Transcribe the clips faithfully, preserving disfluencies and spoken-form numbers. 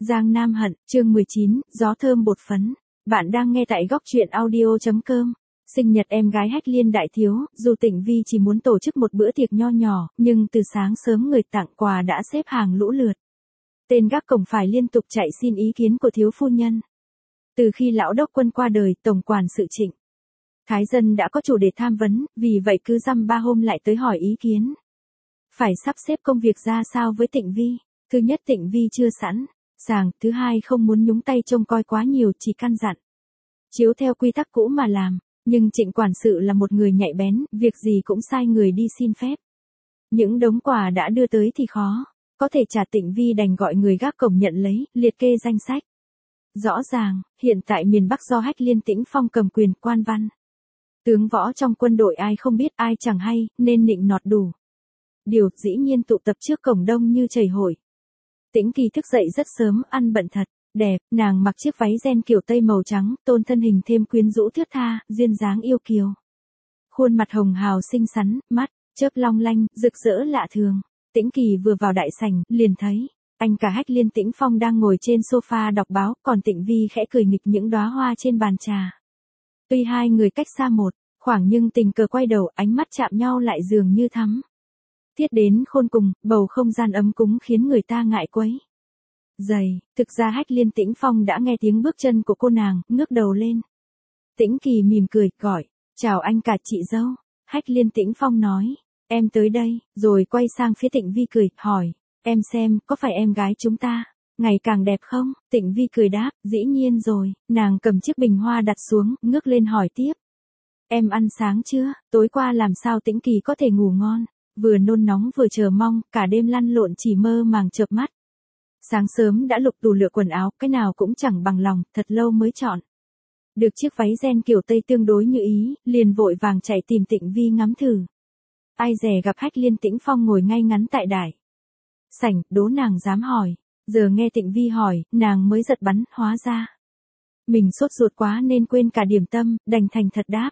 Giang Nam Hận, chương mười chín, gió thơm bột phấn. Bạn đang nghe tại góc truyện audio.com. Sinh nhật em gái Hách Liên đại thiếu, dù Tịnh Vi chỉ muốn tổ chức một bữa tiệc nho nhỏ, nhưng từ sáng sớm người tặng quà đã xếp hàng lũ lượt. Tên gác cổng phải liên tục chạy xin ý kiến của thiếu phu nhân. Từ khi lão đốc quân qua đời, tổng quản sự Trịnh Thái Dân đã có chủ đề tham vấn, vì vậy cứ dăm ba hôm lại tới hỏi ý kiến. Phải sắp xếp công việc ra sao với Tịnh Vi? Thứ nhất, Tịnh Vi chưa sẵn sàng, thứ hai không muốn nhúng tay trông coi quá nhiều, chỉ căn dặn chiếu theo quy tắc cũ mà làm, nhưng Trịnh quản sự là một người nhạy bén, việc gì cũng sai người đi xin phép. Những đống quà đã đưa tới thì khó có thể trả, Tịnh Vi đành gọi người gác cổng nhận lấy, liệt kê danh sách. Rõ ràng, hiện tại miền Bắc do Hách Liên Tĩnh Phong cầm quyền, quan văn tướng võ trong quân đội ai không biết ai chẳng hay, nên nịnh nọt đủ điều, dĩ nhiên tụ tập trước cổng đông như chảy hội. Tĩnh Kỳ thức dậy rất sớm, ăn bận thật đẹp, nàng mặc chiếc váy ren kiểu tây màu trắng, tôn thân hình thêm quyến rũ thướt tha, duyên dáng yêu kiều. Khuôn mặt hồng hào xinh xắn, mắt chớp long lanh, rực rỡ lạ thường. Tĩnh Kỳ vừa vào đại sảnh, liền thấy anh cả Hách Liên Tĩnh Phong đang ngồi trên sofa đọc báo, còn Tịnh Vi khẽ cười nghịch những đóa hoa trên bàn trà. Tuy hai người cách xa một khoảng nhưng tình cờ quay đầu, ánh mắt chạm nhau lại dường như thắm thiết đến khôn cùng, bầu không gian ấm cúng khiến người ta ngại quấy dày. Thực ra Hách Liên Tĩnh Phong đã nghe tiếng bước chân của cô nàng, ngước đầu lên. Tĩnh Kỳ mỉm cười, gọi, chào anh cả chị dâu. Hách Liên Tĩnh Phong nói, em tới đây, rồi quay sang phía Tịnh Vi cười, hỏi, em xem, có phải em gái chúng ta ngày càng đẹp không? Tịnh Vi cười đáp, dĩ nhiên rồi. Nàng cầm chiếc bình hoa đặt xuống, ngước lên hỏi tiếp, em ăn sáng chưa? Tối qua làm sao Tĩnh Kỳ có thể ngủ ngon? Vừa nôn nóng vừa chờ mong, cả đêm lăn lộn chỉ mơ màng chợp mắt. Sáng sớm đã lục tủ lựa quần áo, cái nào cũng chẳng bằng lòng, thật lâu mới chọn được chiếc váy ren kiểu tây tương đối như ý, liền vội vàng chạy tìm Tịnh Vi ngắm thử. Ai dè gặp Hách Liên Tĩnh Phong ngồi ngay ngắn tại đài sảnh, đố nàng dám hỏi. Giờ nghe Tịnh Vi hỏi, nàng mới giật bắn, hóa ra mình sốt ruột quá nên quên cả điểm tâm, đành thành thật đáp,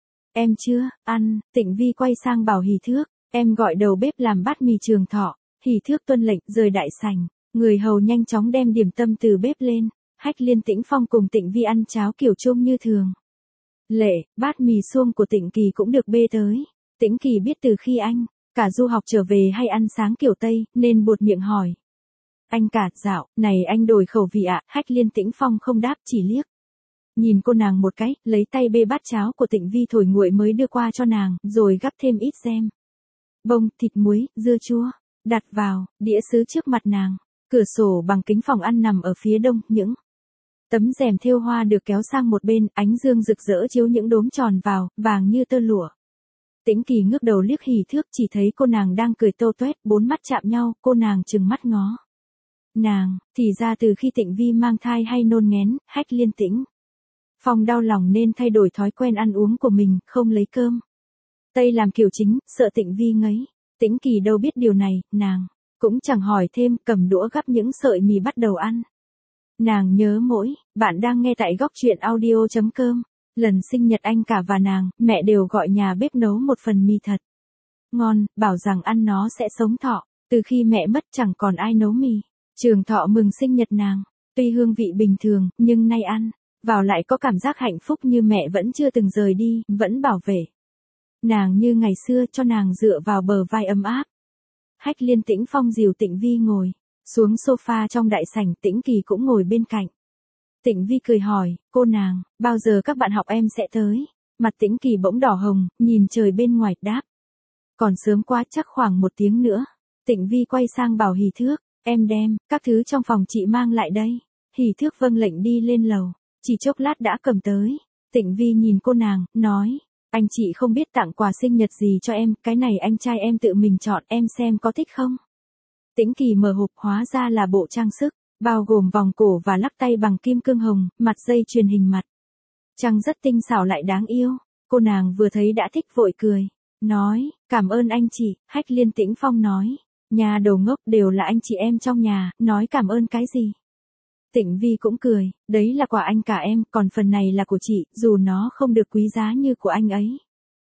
em chưa ăn. Tịnh Vi quay sang bảo Hỷ Thước, em gọi đầu bếp làm bát mì Trường Thọ. Hỷ Thước tuân lệnh, rời đại sảnh, người hầu nhanh chóng đem điểm tâm từ bếp lên. Hách Liên Tĩnh Phong cùng Tịnh Vi ăn cháo kiểu chung như thường lệ, bát mì suông của Tịnh Kỳ cũng được bê tới. Tĩnh Kỳ biết từ khi anh cả du học trở về hay ăn sáng kiểu Tây, nên buột miệng hỏi, anh cả, dạo này anh đổi khẩu vị ạ? Hách Liên Tĩnh Phong không đáp, chỉ liếc nhìn cô nàng một cái, lấy tay bê bát cháo của Tịnh Vi thổi nguội mới đưa qua cho nàng, rồi gắp thêm ít jem, bông, thịt muối, dưa chua, đặt vào đĩa sứ trước mặt nàng. Cửa sổ bằng kính phòng ăn nằm ở phía đông, những tấm rèm thêu hoa được kéo sang một bên, ánh dương rực rỡ chiếu những đốm tròn vào, vàng như tơ lụa. Tĩnh Kỳ ngước đầu liếc Hỷ Thước, chỉ thấy cô nàng đang cười tô toét, bốn mắt chạm nhau, cô nàng trừng mắt ngó nàng. Thì ra từ khi Tịnh Vi mang thai hay nôn nghén, Hách Liên Tĩnh Phong đau lòng nên thay đổi thói quen ăn uống của mình, không lấy cơm Tây làm kiểu chính, sợ Tịnh Vi ngấy. Tĩnh Kỳ đâu biết điều này, nàng cũng chẳng hỏi thêm, cầm đũa gắp những sợi mì bắt đầu ăn. Nàng nhớ mỗi, bạn đang nghe tại góc truyện audio.com. Lần sinh nhật anh cả và nàng, mẹ đều gọi nhà bếp nấu một phần mì thật ngon, bảo rằng ăn nó sẽ sống thọ. Từ khi mẹ mất chẳng còn ai nấu mì Trường Thọ mừng sinh nhật nàng. Tuy hương vị bình thường, nhưng nay ăn vào lại có cảm giác hạnh phúc, như mẹ vẫn chưa từng rời đi, vẫn bảo vệ nàng như ngày xưa, cho nàng dựa vào bờ vai ấm áp. Hách Liên Tĩnh Phong dìu Tịnh Vi ngồi xuống sofa trong đại sảnh, Tĩnh Kỳ cũng ngồi bên cạnh. Tịnh Vi cười hỏi, cô nàng, bao giờ các bạn học em sẽ tới? Mặt Tĩnh Kỳ bỗng đỏ hồng, nhìn trời bên ngoài, đáp, còn sớm quá, chắc khoảng một tiếng nữa. Tịnh Vi quay sang bảo Hỷ Thước, em đem các thứ trong phòng chị mang lại đây. Hỷ Thước vâng lệnh đi lên lầu, chỉ chốc lát đã cầm tới. Tịnh Vi nhìn cô nàng, nói, anh chị không biết tặng quà sinh nhật gì cho em, cái này anh trai em tự mình chọn, em xem có thích không? Tĩnh Kỳ mở hộp, hóa ra là bộ trang sức, bao gồm vòng cổ và lắc tay bằng kim cương hồng, mặt dây chuyền hình mặt trăng rất tinh xảo lại đáng yêu. Cô nàng vừa thấy đã thích, vội cười, nói, cảm ơn anh chị. Hách Liên Tĩnh Phong nói, nhà đầu ngốc, đều là anh chị em trong nhà, nói cảm ơn cái gì? Tịnh Vi cũng cười, đấy là quà anh cả em, còn phần này là của chị, dù nó không được quý giá như của anh ấy.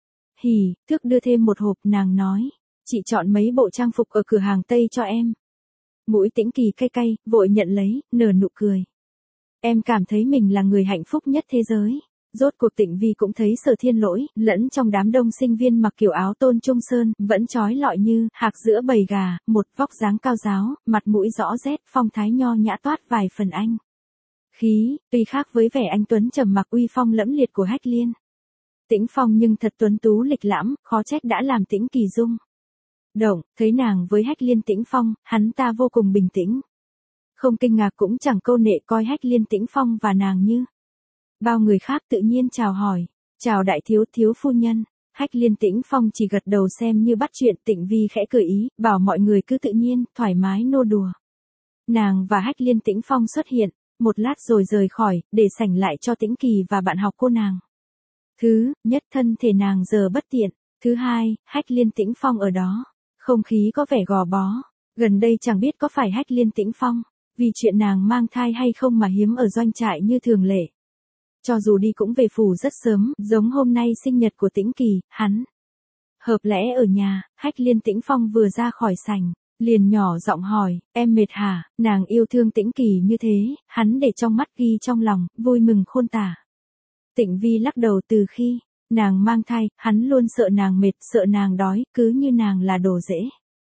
Hỉ Thước đưa thêm một hộp, nàng nói, chị chọn mấy bộ trang phục ở cửa hàng Tây cho em. Mũi Tĩnh Kỳ cay cay, vội nhận lấy, nở nụ cười. Em cảm thấy mình là người hạnh phúc nhất thế giới. Rốt cuộc Tịnh Vi cũng thấy Sở Thiên Lỗi, lẫn trong đám đông sinh viên mặc kiểu áo tôn trung sơn, vẫn trói lọi như hạc giữa bầy gà, một vóc dáng cao giáo, mặt mũi rõ rét, phong thái nho nhã toát vài phần anh khí, tuy khác với vẻ anh tuấn trầm mặc uy phong lẫm liệt của Hách Liên Tĩnh Phong nhưng thật tuấn tú lịch lãm, khó trách đã làm Tĩnh Kỳ rung động. Thấy nàng với Hách Liên Tĩnh Phong, hắn ta vô cùng bình tĩnh. Không kinh ngạc cũng chẳng câu nệ, coi Hách Liên Tĩnh Phong và nàng như bao người khác, tự nhiên chào hỏi. Chào đại thiếu thiếu phu nhân. Hách Liên Tĩnh Phong chỉ gật đầu xem như bắt chuyện. Tịnh Vi khẽ cười ý, bảo mọi người cứ tự nhiên, thoải mái nô đùa. Nàng và Hách Liên Tĩnh Phong xuất hiện, một lát rồi rời khỏi, để sảnh lại cho Tĩnh Kỳ và bạn học cô nàng. Thứ nhất, thân thể nàng giờ bất tiện. Thứ hai, Hách Liên Tĩnh Phong ở đó. Không khí có vẻ gò bó. Gần đây chẳng biết có phải Hách Liên Tĩnh Phong, vì chuyện nàng mang thai hay không mà hiếm ở doanh trại như thường lệ. Cho dù đi cũng về phủ rất sớm, giống hôm nay sinh nhật của Tĩnh Kỳ, hắn hợp lẽ ở nhà. Hách Liên Tĩnh Phong vừa ra khỏi sảnh, liền nhỏ giọng hỏi, em mệt hả? Nàng yêu thương Tĩnh Kỳ như thế, hắn để trong mắt ghi trong lòng, vui mừng khôn tả. Tịnh Vi lắc đầu, từ khi nàng mang thai, hắn luôn sợ nàng mệt, sợ nàng đói, cứ như nàng là đồ dễ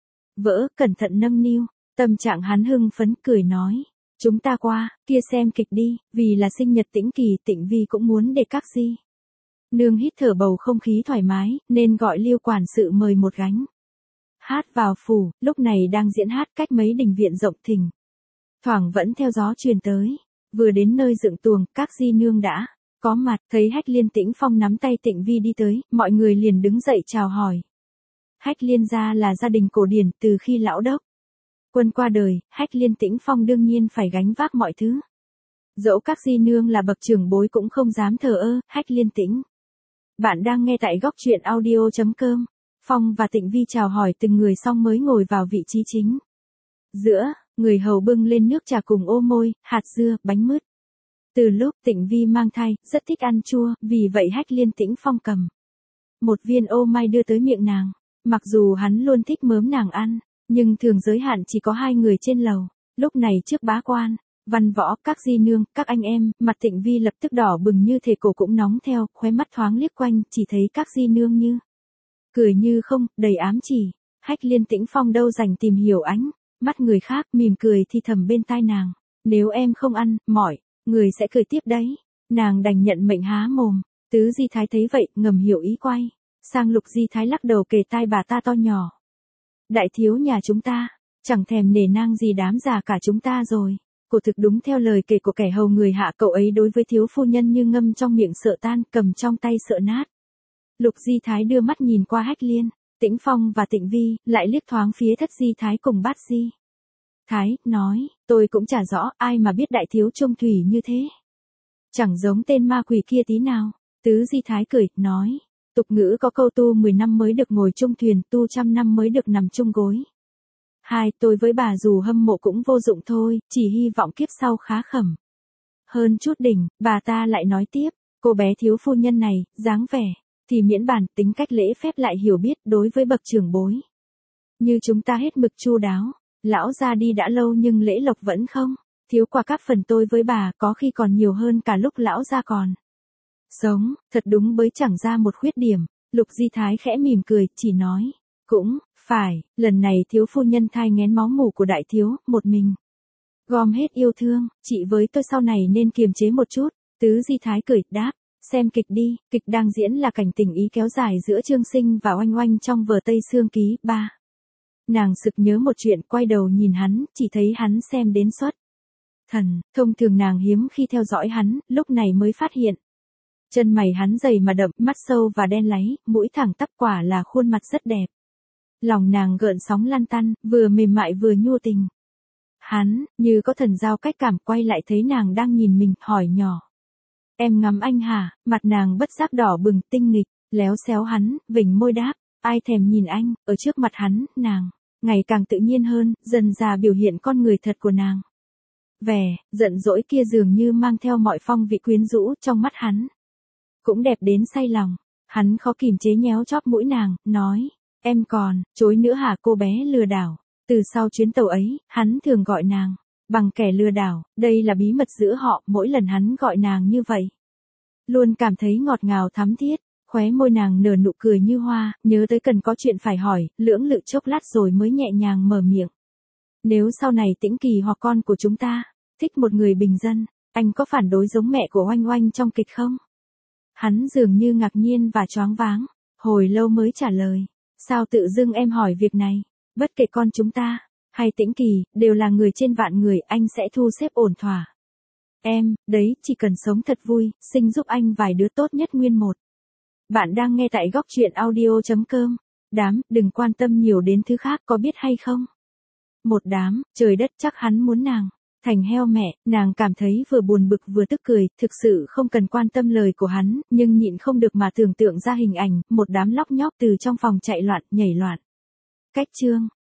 vỡ, cẩn thận nâng niu. Tâm trạng hắn hưng phấn, cười nói, chúng ta qua kia xem kịch đi, vì là sinh nhật Tĩnh Kỳ, Tịnh Vi cũng muốn để các di nương hít thở bầu không khí thoải mái, nên gọi Liêu quản sự mời một gánh hát vào phủ. Lúc này đang diễn hát cách mấy đình viện rộng thình thoảng vẫn theo gió truyền tới. Vừa đến nơi dựng tuồng, các di nương đã có mặt. Thấy Hách Liên Tĩnh Phong nắm tay Tịnh Vi đi tới, mọi người liền đứng dậy chào hỏi. Hách Liên gia là gia đình cổ điển, từ khi lão đốc quân qua đời, Hách Liên Tĩnh Phong đương nhiên phải gánh vác mọi thứ. Dẫu các di nương là bậc trưởng bối cũng không dám thờ ơ. Hách Liên Tĩnh. Bạn đang nghe tại góc truyện audio chấm com. Phong và Tịnh Vi chào hỏi từng người xong mới ngồi vào vị trí chính giữa. Người hầu bưng lên nước trà cùng ô môi, hạt dưa, bánh mứt. Từ lúc Tịnh Vi mang thai, rất thích ăn chua, vì vậy Hách Liên Tĩnh Phong cầm một viên ô mai đưa tới miệng nàng. Mặc dù hắn luôn thích mớm nàng ăn, nhưng thường giới hạn chỉ có hai người trên lầu. Lúc này trước bá quan, văn võ, các di nương, các anh em, mặt Tịnh Vi lập tức đỏ bừng như thể cổ cũng nóng theo, khóe mắt thoáng liếc quanh, chỉ thấy các di nương như cười như không, đầy ám chỉ. Hách Liên Tĩnh Phong đâu dành tìm hiểu ánh mắt người khác, mỉm cười thì thầm bên tai nàng, nếu em không ăn, mọi người sẽ cười tiếp đấy. Nàng đành nhận mệnh há mồm. Tứ Di Thái thấy vậy, ngầm hiểu ý, quay sang Lục Di Thái lắc đầu kề tai bà ta to nhỏ. Đại thiếu nhà chúng ta, chẳng thèm nể nang gì đám già cả chúng ta rồi. Cổ thực đúng theo lời kể của kẻ hầu người hạ, cậu ấy đối với thiếu phu nhân như ngâm trong miệng sợ tan, cầm trong tay sợ nát. Lục Di Thái đưa mắt nhìn qua Hách Liên Tĩnh Phong và Tịnh Vi, lại liếc thoáng phía Thất Di Thái cùng Bát Di Thái, nói, tôi cũng chả rõ, ai mà biết đại thiếu trung thủy như thế. Chẳng giống tên ma quỷ kia tí nào. Tứ Di Thái cười, nói, tục ngữ có câu tu mười năm mới được ngồi chung thuyền, tu trăm năm mới được nằm chung gối. Hai, tôi với bà dù hâm mộ cũng vô dụng thôi, chỉ hy vọng kiếp sau khá khẩm hơn chút đỉnh. Bà ta lại nói tiếp, cô bé thiếu phu nhân này, dáng vẻ thì miễn bàn, tính cách lễ phép lại hiểu biết, đối với bậc trưởng bối như chúng ta hết mực chu đáo. Lão ra đi đã lâu nhưng lễ lộc vẫn không thiếu qua các phần, tôi với bà có khi còn nhiều hơn cả lúc lão ra còn sống. Thật đúng bới chẳng ra một khuyết điểm. Lục Di Thái khẽ mỉm cười, chỉ nói, cũng phải, lần này thiếu phu nhân thai nghén máu mủ của đại thiếu, một mình gom hết yêu thương, chị với tôi sau này nên kiềm chế một chút. Tứ Di Thái cười, đáp, xem kịch đi. Kịch đang diễn là cảnh tình ý kéo dài giữa Trương Sinh và Oanh Oanh trong vở Tây Sương Ký. Ba. Nàng sực nhớ một chuyện, quay đầu nhìn hắn, chỉ thấy hắn xem đến xuất thần. Thông thường nàng hiếm khi theo dõi hắn, lúc này mới phát hiện chân mày hắn dày mà đậm, mắt sâu và đen láy, mũi thẳng tắp, quả là khuôn mặt rất đẹp. Lòng nàng gợn sóng lăn tăn, vừa mềm mại vừa nhu tình. Hắn, như có thần giao cách cảm, quay lại thấy nàng đang nhìn mình, hỏi nhỏ, em ngắm anh hả? Mặt nàng bất giác đỏ bừng, tinh nghịch, léo xéo hắn, vểnh môi đáp, ai thèm nhìn anh. Ở trước mặt hắn, nàng ngày càng tự nhiên hơn, dần dà biểu hiện con người thật của nàng. Vẻ giận dỗi kia dường như mang theo mọi phong vị quyến rũ, trong mắt hắn cũng đẹp đến say lòng. Hắn khó kìm chế nhéo chóp mũi nàng, nói, em còn chối nữa hả cô bé lừa đảo. Từ sau chuyến tàu ấy, hắn thường gọi nàng bằng kẻ lừa đảo, đây là bí mật giữa họ, mỗi lần hắn gọi nàng như vậy. Luôn cảm thấy ngọt ngào thắm thiết, khóe môi nàng nở nụ cười như hoa, nhớ tới cần có chuyện phải hỏi, lưỡng lự chốc lát rồi mới nhẹ nhàng mở miệng. Nếu sau này Tĩnh Kỳ hoặc con của chúng ta, thích một người bình dân, anh có phản đối giống mẹ của Oanh Oanh trong kịch không? Hắn dường như ngạc nhiên và choáng váng, hồi lâu mới trả lời. Sao tự dưng em hỏi việc này? Bất kể con chúng ta, hay Tĩnh Kỳ, đều là người trên vạn người, anh sẽ thu xếp ổn thỏa. Em, đấy, chỉ cần sống thật vui, sinh giúp anh vài đứa tốt nhất nguyên một. Bạn đang nghe tại góc truyện audio.com. Đám, đừng quan tâm nhiều đến thứ khác, có biết hay không? Một đám, trời đất, chắc hắn muốn nàng thành heo mẹ, nàng cảm thấy vừa buồn bực vừa tức cười, thực sự không cần quan tâm lời của hắn, nhưng nhịn không được mà tưởng tượng ra hình ảnh, một đám lóc nhóc từ trong phòng chạy loạn, nhảy loạn. Cách chương